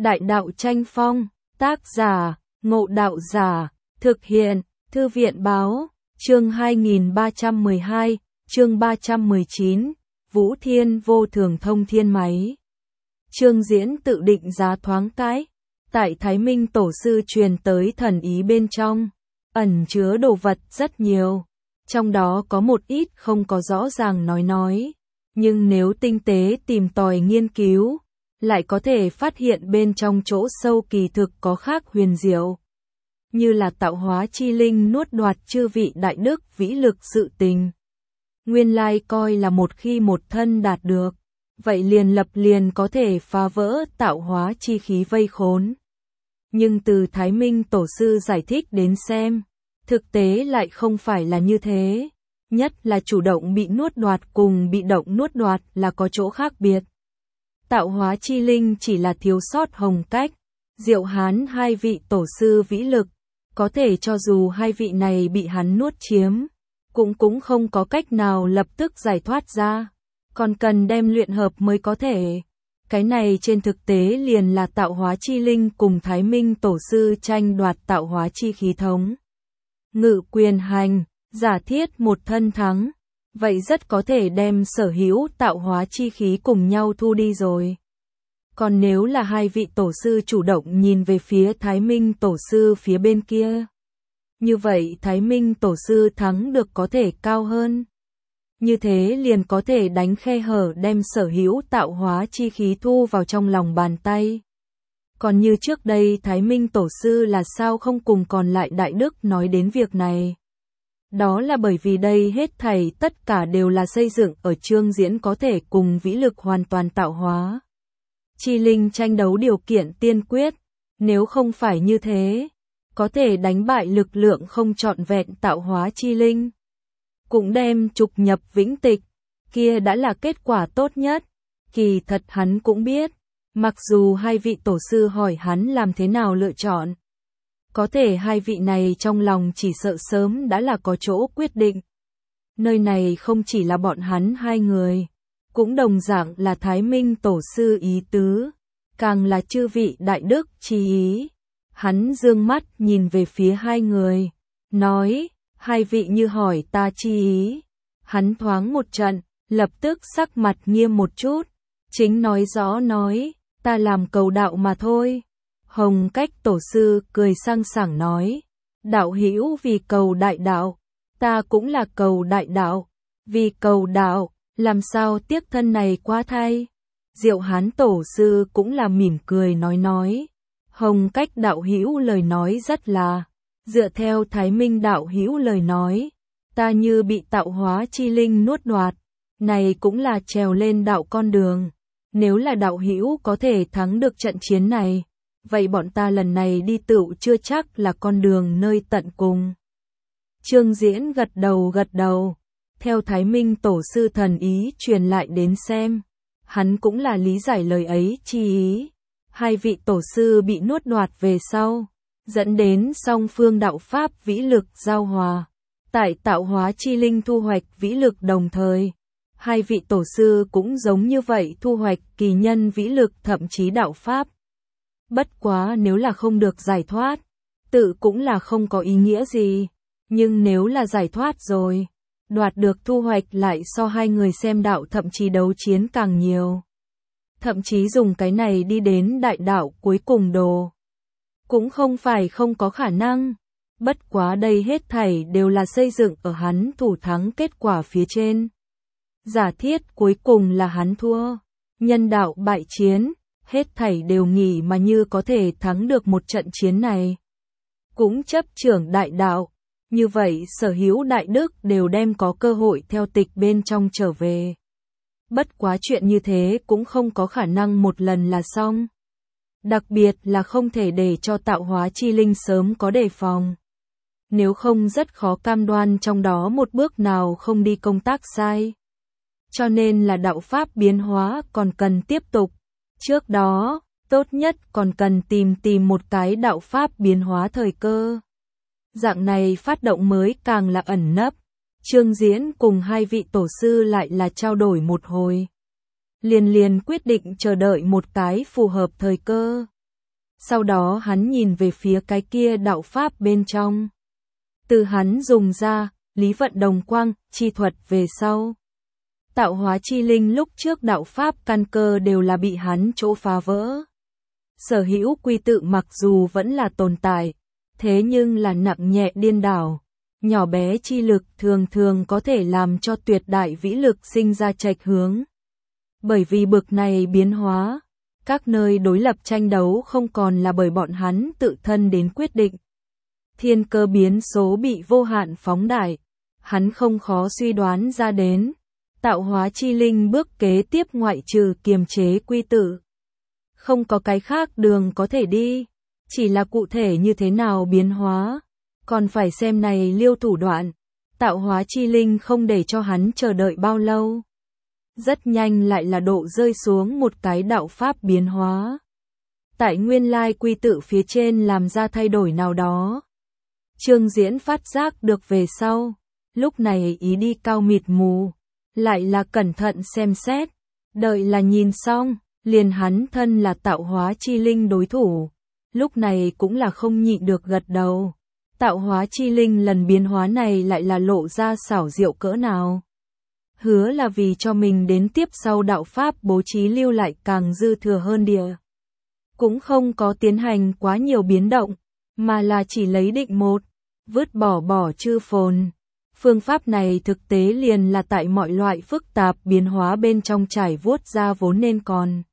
Đại đạo tranh phong, tác giả, Ngộ Đạo Giả, thực hiện, Thư viện báo, chương 2312, chương 319, Vũ Thiên vô thường thông thiên máy. Chương diễn tự định giá thoáng cái, tại Thái Minh Tổ sư truyền tới thần ý bên trong, ẩn chứa đồ vật rất nhiều, trong đó có một ít không có rõ ràng nói, nhưng nếu tinh tế tìm tòi nghiên cứu, lại có thể phát hiện bên trong chỗ sâu kỳ thực có khác huyền diệu. Như là tạo hóa chi linh nuốt đoạt chư vị đại đức vĩ lực sự tình. Nguyên lai coi là một khi một thân đạt được, vậy liền có thể phá vỡ tạo hóa chi khí vây khốn. Nhưng từ Thái Minh Tổ sư giải thích đến xem, thực tế lại không phải là như thế. Nhất là chủ động bị nuốt đoạt cùng bị động nuốt đoạt là có chỗ khác biệt. Tạo hóa chi linh chỉ là thiếu sót Hồng Cách, Diệu Hán hai vị tổ sư vĩ lực, có thể cho dù hai vị này bị hắn nuốt chiếm, cũng không có cách nào lập tức giải thoát ra, còn cần đem luyện hợp mới có thể. Cái này trên thực tế liền là tạo hóa chi linh cùng Thái Minh Tổ sư tranh đoạt tạo hóa chi khí thống. Ngự quyền hành, giả thiết một thân thắng, vậy rất có thể đem sở hữu tạo hóa chi khí cùng nhau thu đi rồi. Còn nếu là hai vị tổ sư chủ động nhìn về phía Thái Minh Tổ sư phía bên kia, như vậy Thái Minh Tổ sư thắng được có thể cao hơn. Như thế liền có thể đánh khe hở đem sở hữu tạo hóa chi khí thu vào trong lòng bàn tay. Còn như trước đây Thái Minh Tổ sư là sao không cùng còn lại đại đức nói đến việc này? Đó là bởi vì đây hết thảy tất cả đều là xây dựng ở chương diễn có thể cùng vĩ lực hoàn toàn tạo hóa chi linh tranh đấu điều kiện tiên quyết, nếu không phải như thế, có thể đánh bại lực lượng không trọn vẹn tạo hóa chi linh, cũng đem trục nhập vĩnh tịch, kia đã là kết quả tốt nhất. Kỳ thật hắn cũng biết, mặc dù hai vị tổ sư hỏi hắn làm thế nào lựa chọn, có thể hai vị này trong lòng chỉ sợ sớm đã là có chỗ quyết định. Nơi này không chỉ là bọn hắn hai người, cũng đồng dạng là Thái Minh Tổ sư ý tứ, càng là chư vị đại đức chi ý. Hắn dương mắt nhìn về phía hai người, nói, hai vị như hỏi ta chi ý. Hắn thoáng một trận, lập tức sắc mặt nghiêm một chút, chính nói rõ nói, ta làm cầu đạo mà thôi. Hồng Cách Tổ sư cười sang sảng nói, đạo hữu vì cầu đại đạo, ta cũng là cầu đại đạo, vì cầu đạo, làm sao tiếc thân này quá thay. Diệu Hán Tổ sư cũng là mỉm cười nói, Hồng Cách đạo hữu lời nói rất là, dựa theo Thái Minh đạo hữu lời nói, ta như bị tạo hóa chi linh nuốt đoạt, này cũng là trèo lên đạo con đường. Nếu là đạo hữu có thể thắng được trận chiến này, vậy bọn ta lần này đi tựu chưa chắc là con đường nơi tận cùng. Chương diễn gật đầu, theo Thái Minh Tổ sư thần ý truyền lại đến xem, hắn cũng là lý giải lời ấy chi ý. Hai vị tổ sư bị nuốt đoạt về sau, dẫn đến song phương đạo pháp vĩ lực giao hòa, tại tạo hóa chi linh thu hoạch vĩ lực đồng thời. Hai vị tổ sư cũng giống như vậy thu hoạch kỳ nhân vĩ lực thậm chí đạo pháp. Bất quá nếu là không được giải thoát, tự cũng là không có ý nghĩa gì. Nhưng nếu là giải thoát rồi, đoạt được thu hoạch lại so hai người xem đạo thậm chí đấu chiến càng nhiều. Thậm chí dùng cái này đi đến đại đạo cuối cùng đồ. Cũng không phải không có khả năng. Bất quá đây hết thảy đều là xây dựng ở hắn thủ thắng kết quả phía trên. Giả thiết cuối cùng là hắn thua, nhân đạo bại chiến, hết thảy đều nghĩ mà như có thể thắng được một trận chiến này. Cũng chấp trưởng đại đạo, như vậy sở hữu đại đức đều đem có cơ hội theo tịch bên trong trở về. Bất quá chuyện như thế cũng không có khả năng một lần là xong. Đặc biệt là không thể để cho tạo hóa chi linh sớm có đề phòng. Nếu không rất khó cam đoan trong đó một bước nào không đi công tác sai. Cho nên là đạo pháp biến hóa còn cần tiếp tục. Trước đó, tốt nhất còn cần tìm một cái đạo pháp biến hóa thời cơ. Dạng này phát động mới càng là ẩn nấp. Chương diễn cùng hai vị tổ sư lại là trao đổi một hồi. Liền quyết định chờ đợi một cái phù hợp thời cơ. Sau đó hắn nhìn về phía cái kia đạo pháp bên trong. Từ hắn dùng ra, lý vận đồng quang, chi thuật về sau. Tạo hóa chi linh lúc trước đạo pháp căn cơ đều là bị hắn chỗ phá vỡ. Sở hữu quy tự mặc dù vẫn là tồn tại, thế nhưng là nặng nhẹ điên đảo. Nhỏ bé chi lực thường thường có thể làm cho tuyệt đại vĩ lực sinh ra chệch hướng. Bởi vì bực này biến hóa, các nơi đối lập tranh đấu không còn là bởi bọn hắn tự thân đến quyết định. Thiên cơ biến số bị vô hạn phóng đại, hắn không khó suy đoán ra đến. Tạo hóa chi linh bước kế tiếp ngoại trừ kiềm chế quy tử. Không có cái khác đường có thể đi, chỉ là cụ thể như thế nào biến hóa. Còn phải xem này liêu thủ đoạn, tạo hóa chi linh không để cho hắn chờ đợi bao lâu. Rất nhanh lại là độ rơi xuống một cái đạo pháp biến hóa. Tại nguyên lai quy tự phía trên làm ra thay đổi nào đó. Trương Diễn phát giác được về sau, lúc này ý đi cao mịt mù, lại là cẩn thận xem xét, đợi là nhìn xong, liền hắn thân là tạo hóa chi linh đối thủ, lúc này cũng là không nhịn được gật đầu. Tạo hóa chi linh lần biến hóa này lại là lộ ra xảo diệu cỡ nào. Hứa là vì cho mình đến tiếp sau đạo pháp bố trí lưu lại càng dư thừa hơn địa. Cũng không có tiến hành quá nhiều biến động, mà là chỉ lấy định một, vứt bỏ chư phồn. Phương pháp này thực tế liền là tại mọi loại phức tạp biến hóa bên trong trải vuốt ra vốn nên còn.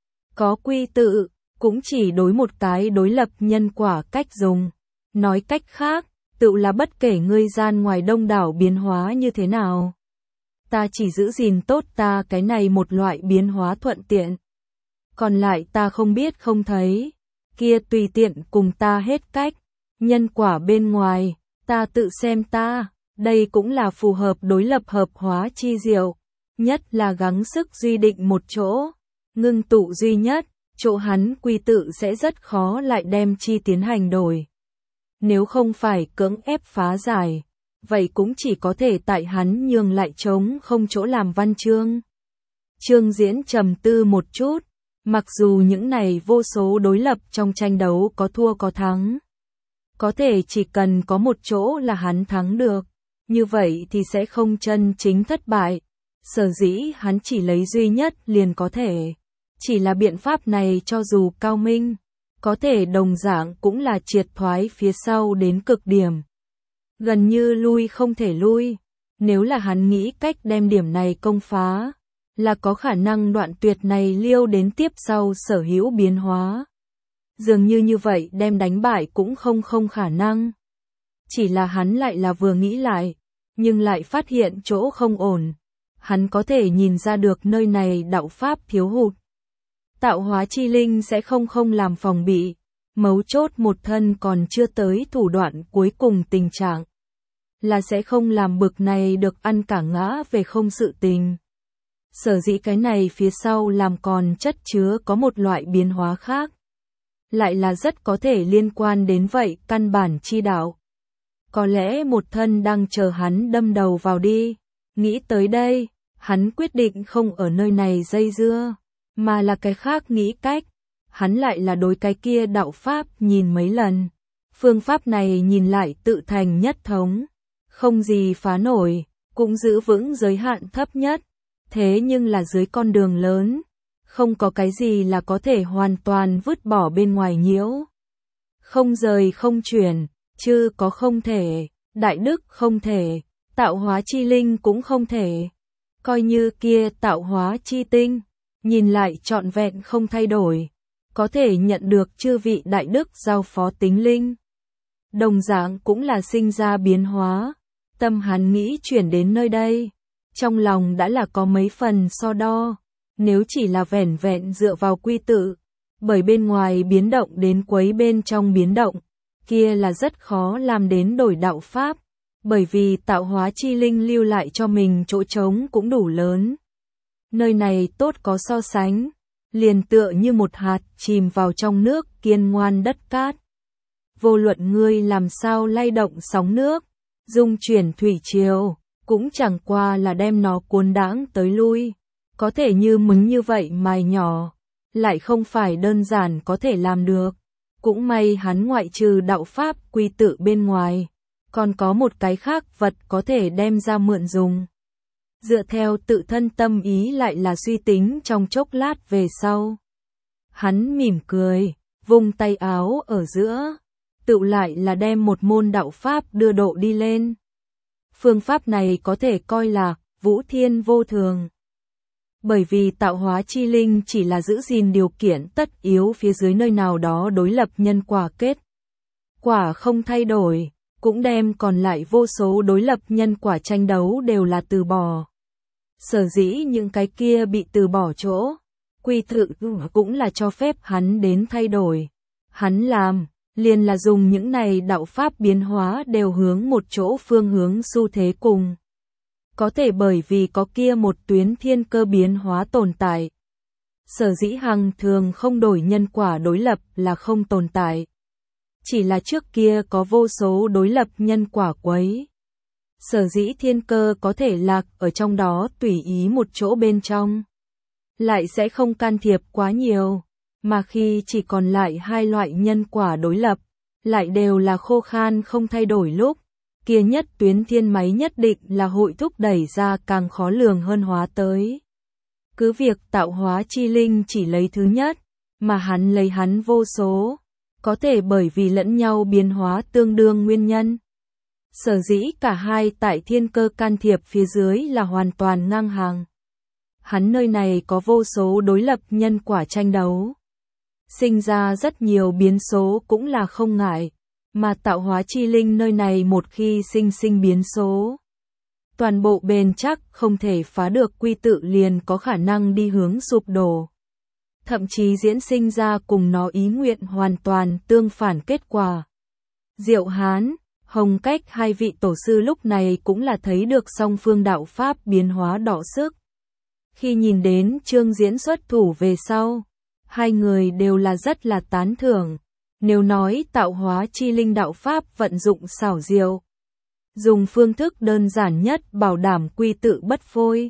Có quy tự, cũng chỉ đối một cái đối lập nhân quả cách dùng. Nói cách khác, tự là bất kể ngươi gian ngoài đông đảo biến hóa như thế nào. Ta chỉ giữ gìn tốt ta cái này một loại biến hóa thuận tiện. Còn lại ta không biết không thấy, kia tùy tiện cùng ta hết cách. Nhân quả bên ngoài, ta tự xem ta, đây cũng là phù hợp đối lập hợp hóa chi diệu. Nhất là gắng sức duy định một chỗ, ngưng tụ duy nhất, chỗ hắn quy tự sẽ rất khó lại đem chi tiến hành đổi. Nếu không phải cưỡng ép phá giải, vậy cũng chỉ có thể tại hắn nhường lại trống không chỗ làm văn chương. Trương Diễn trầm tư một chút, mặc dù những này vô số đối lập trong tranh đấu có thua có thắng. Có thể chỉ cần có một chỗ là hắn thắng được, như vậy thì sẽ không chân chính thất bại. Sở dĩ hắn chỉ lấy duy nhất liền có thể. Chỉ là biện pháp này cho dù cao minh, có thể đồng dạng cũng là triệt thoái phía sau đến cực điểm. Gần như lui không thể lui, nếu là hắn nghĩ cách đem điểm này công phá, là có khả năng đoạn tuyệt này liêu đến tiếp sau sở hữu biến hóa. Dường như vậy đem đánh bại cũng không khả năng. Chỉ là hắn lại là vừa nghĩ lại, nhưng lại phát hiện chỗ không ổn. Hắn có thể nhìn ra được nơi này đạo pháp thiếu hụt. Tạo hóa chi linh sẽ không làm phòng bị, mấu chốt một thân còn chưa tới thủ đoạn cuối cùng tình trạng. Là sẽ không làm bực này được ăn cả ngã về không sự tình. Sở dĩ cái này phía sau làm còn chất chứa có một loại biến hóa khác. Lại là rất có thể liên quan đến vậy căn bản chi đạo. Có lẽ một thân đang chờ hắn đâm đầu vào đi. Nghĩ tới đây, hắn quyết định không ở nơi này dây dưa, mà là cái khác nghĩ cách. Hắn lại là đối cái kia đạo pháp nhìn mấy lần. Phương pháp này nhìn lại tự thành nhất thống. Không gì phá nổi, cũng giữ vững giới hạn thấp nhất. Thế nhưng là dưới con đường lớn, không có cái gì là có thể hoàn toàn vứt bỏ bên ngoài nhiễu. Không rời không chuyển, chứ có không thể, đại đức không thể, tạo hóa chi linh cũng không thể. Coi như kia tạo hóa chi tinh, nhìn lại trọn vẹn không thay đổi, có thể nhận được chư vị đại đức giao phó tính linh. Đồng dạng cũng là sinh ra biến hóa, tâm hắn nghĩ chuyển đến nơi đây, trong lòng đã là có mấy phần so đo, nếu chỉ là vẻn vẹn dựa vào quy tự, bởi bên ngoài biến động đến quấy bên trong biến động, kia là rất khó làm đến đổi đạo pháp, bởi vì tạo hóa chi linh lưu lại cho mình chỗ trống cũng đủ lớn. Nơi này tốt có so sánh, liền tựa như một hạt chìm vào trong nước kiên ngoan đất cát. Vô luận ngươi làm sao lay động sóng nước, dung chuyển thủy triều, cũng chẳng qua là đem nó cuốn đãng tới lui. Có thể như mứng như vậy mài nhỏ, lại không phải đơn giản có thể làm được. Cũng may hắn ngoại trừ đạo pháp quy tự bên ngoài, còn có một cái khác vật có thể đem ra mượn dùng. Dựa theo tự thân tâm ý lại là suy tính trong chốc lát về sau. Hắn mỉm cười, vung tay áo ở giữa, tựu lại là đem một môn đạo pháp đưa độ đi lên. Phương pháp này có thể coi là vũ thiên vô thường. Bởi vì tạo hóa chi linh chỉ là giữ gìn điều kiện tất yếu phía dưới nơi nào đó đối lập nhân quả kết. Quả không thay đổi, cũng đem còn lại vô số đối lập nhân quả tranh đấu đều là từ bỏ. Sở dĩ những cái kia bị từ bỏ chỗ, quy tự cũng là cho phép hắn đến thay đổi. Hắn làm, liền là dùng những này đạo pháp biến hóa đều hướng một chỗ phương hướng xu thế cùng. Có thể bởi vì có kia một tuyến thiên cơ biến hóa tồn tại. Sở dĩ hằng thường không đổi nhân quả đối lập là không tồn tại. Chỉ là trước kia có vô số đối lập nhân quả quấy. Sở dĩ thiên cơ có thể lạc ở trong đó tùy ý một chỗ bên trong. Lại sẽ không can thiệp quá nhiều. Mà khi chỉ còn lại hai loại nhân quả đối lập, lại đều là khô khan không thay đổi lúc, kia nhất tuyến thiên máy nhất định là hội thúc đẩy ra càng khó lường hơn hóa tới. Cứ việc tạo hóa chi linh chỉ lấy thứ nhất, mà hắn lấy hắn vô số, có thể bởi vì lẫn nhau biến hóa tương đương nguyên nhân. Sở dĩ cả hai tại thiên cơ can thiệp phía dưới là hoàn toàn ngang hàng. Hắn nơi này có vô số đối lập nhân quả tranh đấu. Sinh ra rất nhiều biến số cũng là không ngại, mà tạo hóa chi linh nơi này một khi sinh biến số. Toàn bộ bền chắc không thể phá được quy tự liền có khả năng đi hướng sụp đổ. Thậm chí diễn sinh ra cùng nó ý nguyện hoàn toàn tương phản kết quả. Diệu Hán, Hồng Cách hai vị tổ sư lúc này cũng là thấy được song phương đạo pháp biến hóa đọ sức. Khi nhìn đến Trương Diễn xuất thủ về sau, hai người đều là rất là tán thưởng. Nếu nói tạo hóa chi linh đạo pháp vận dụng xảo diệu, dùng phương thức đơn giản nhất bảo đảm quy tự bất phôi.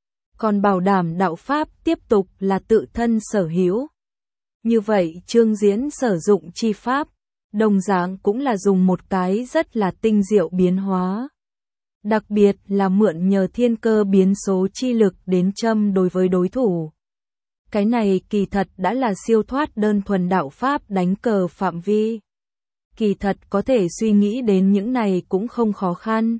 Còn bảo đảm đạo pháp tiếp tục là tự thân sở hữu. Như vậy Trương Diễn sử dụng chi pháp, đồng dạng cũng là dùng một cái rất là tinh diệu biến hóa. Đặc biệt là mượn nhờ thiên cơ biến số chi lực đến châm đối với đối thủ. Cái này kỳ thật đã là siêu thoát đơn thuần đạo pháp đánh cờ phạm vi. Kỳ thật có thể suy nghĩ đến những này cũng không khó khăn.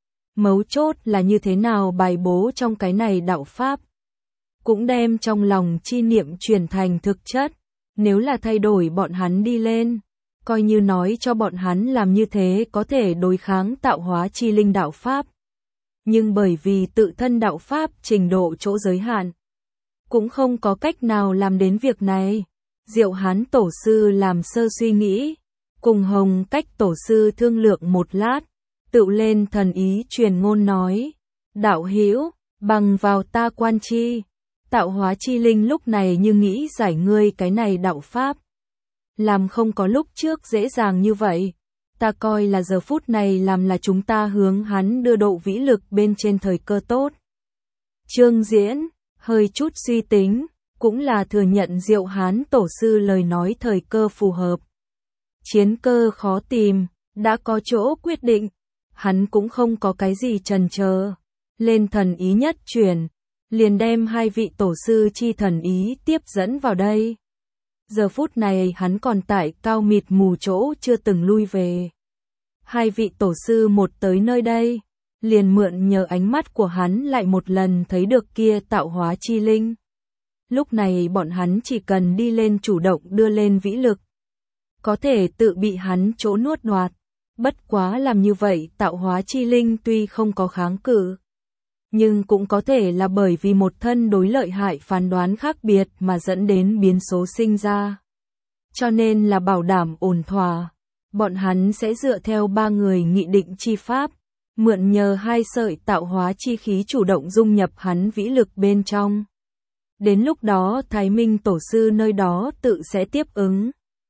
Mấu chốt là như thế nào bài bố trong cái này đạo pháp. Cũng đem trong lòng chi niệm chuyển thành thực chất. Nếu là thay đổi bọn hắn đi lên, coi như nói cho bọn hắn làm như thế có thể đối kháng tạo hóa chi linh đạo pháp. Nhưng bởi vì tự thân đạo pháp trình độ chỗ giới hạn, cũng không có cách nào làm đến việc này. Diệu Hán tổ sư làm sơ suy nghĩ, cùng Hồng Cách tổ sư thương lượng một lát, tự lên thần ý truyền ngôn nói: đạo hữu, bằng vào ta quan chi, tạo hóa chi linh lúc này như nghĩ giải ngươi cái này đạo pháp. Làm không có lúc trước dễ dàng như vậy, ta coi là giờ phút này làm là chúng ta hướng hắn đưa độ vĩ lực bên trên thời cơ tốt. Trương Diễn hơi chút suy tính, cũng là thừa nhận Diệu Hán tổ sư lời nói thời cơ phù hợp. Chiến cơ khó tìm, đã có chỗ quyết định, hắn cũng không có cái gì chần chờ, lên thần ý nhất truyền, liền đem hai vị tổ sư chi thần ý tiếp dẫn vào đây. Giờ phút này hắn còn tại cao mịt mù chỗ chưa từng lui về. Hai vị tổ sư một tới nơi đây, liền mượn nhờ ánh mắt của hắn lại một lần thấy được kia tạo hóa chi linh. Lúc này bọn hắn chỉ cần đi lên chủ động đưa lên vĩ lực, có thể tự bị hắn chỗ nuốt đoạt. Bất quá làm như vậy tạo hóa chi linh tuy không có kháng cự, nhưng cũng có thể là bởi vì một thân đối lợi hại phán đoán khác biệt mà dẫn đến biến số sinh ra. Cho nên là bảo đảm ổn thỏa, bọn hắn sẽ dựa theo ba người nghị định chi pháp, mượn nhờ hai sợi tạo hóa chi khí chủ động dung nhập hắn vĩ lực bên trong. Đến lúc đó Thái Minh tổ sư nơi đó tự sẽ tiếp ứng.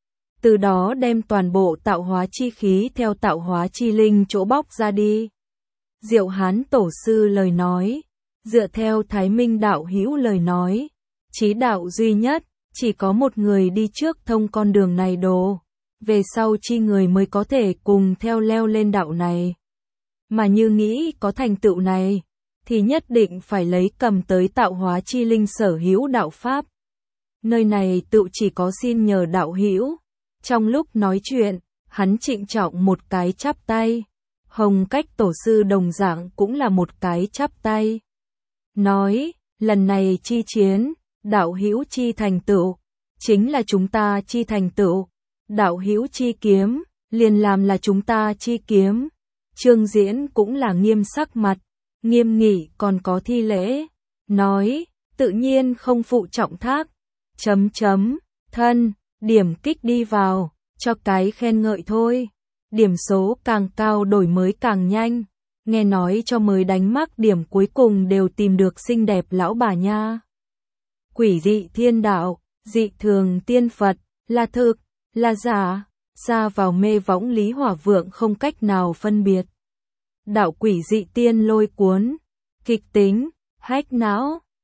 Từ đó đem toàn bộ tạo hóa chi khí theo tạo hóa chi linh chỗ bóc ra đi. Diệu Hán tổ sư lời nói, dựa theo Thái Minh đạo hữu lời nói, chí đạo duy nhất, chỉ có một người đi trước thông con đường này đồ, về sau chi người mới có thể cùng theo leo lên đạo này. Mà như nghĩ có thành tựu này, thì nhất định phải lấy cầm tới tạo hóa chi linh sở hữu đạo pháp. Nơi này tự chỉ có xin nhờ đạo hữu. Trong lúc nói chuyện, hắn trịnh trọng một cái chắp tay. Hồng Cách tổ sư đồng dạng cũng là một cái chắp tay. Nói, lần này chi chiến, đạo hữu chi thành tựu, chính là chúng ta chi thành tựu. Đạo hữu chi kiếm, liền làm là chúng ta chi kiếm. Trương Diễn cũng là nghiêm sắc mặt, nghiêm nghị còn có thi lễ. Nói, tự nhiên không phụ trọng thác. Thân, điểm kích đi vào, cho cái khen ngợi thôi. Điểm số càng cao đổi mới càng nhanh. Nghe nói cho mới đánh mắc điểm cuối cùng đều tìm được xinh đẹp lão bà nha. Quỷ dị thiên đạo, dị thường tiên Phật, là thực, là giả, ra vào mê võng Lý Hỏa Vượng không cách nào phân biệt. Đạo quỷ dị tiên lôi cuốn, kịch tính, hách não,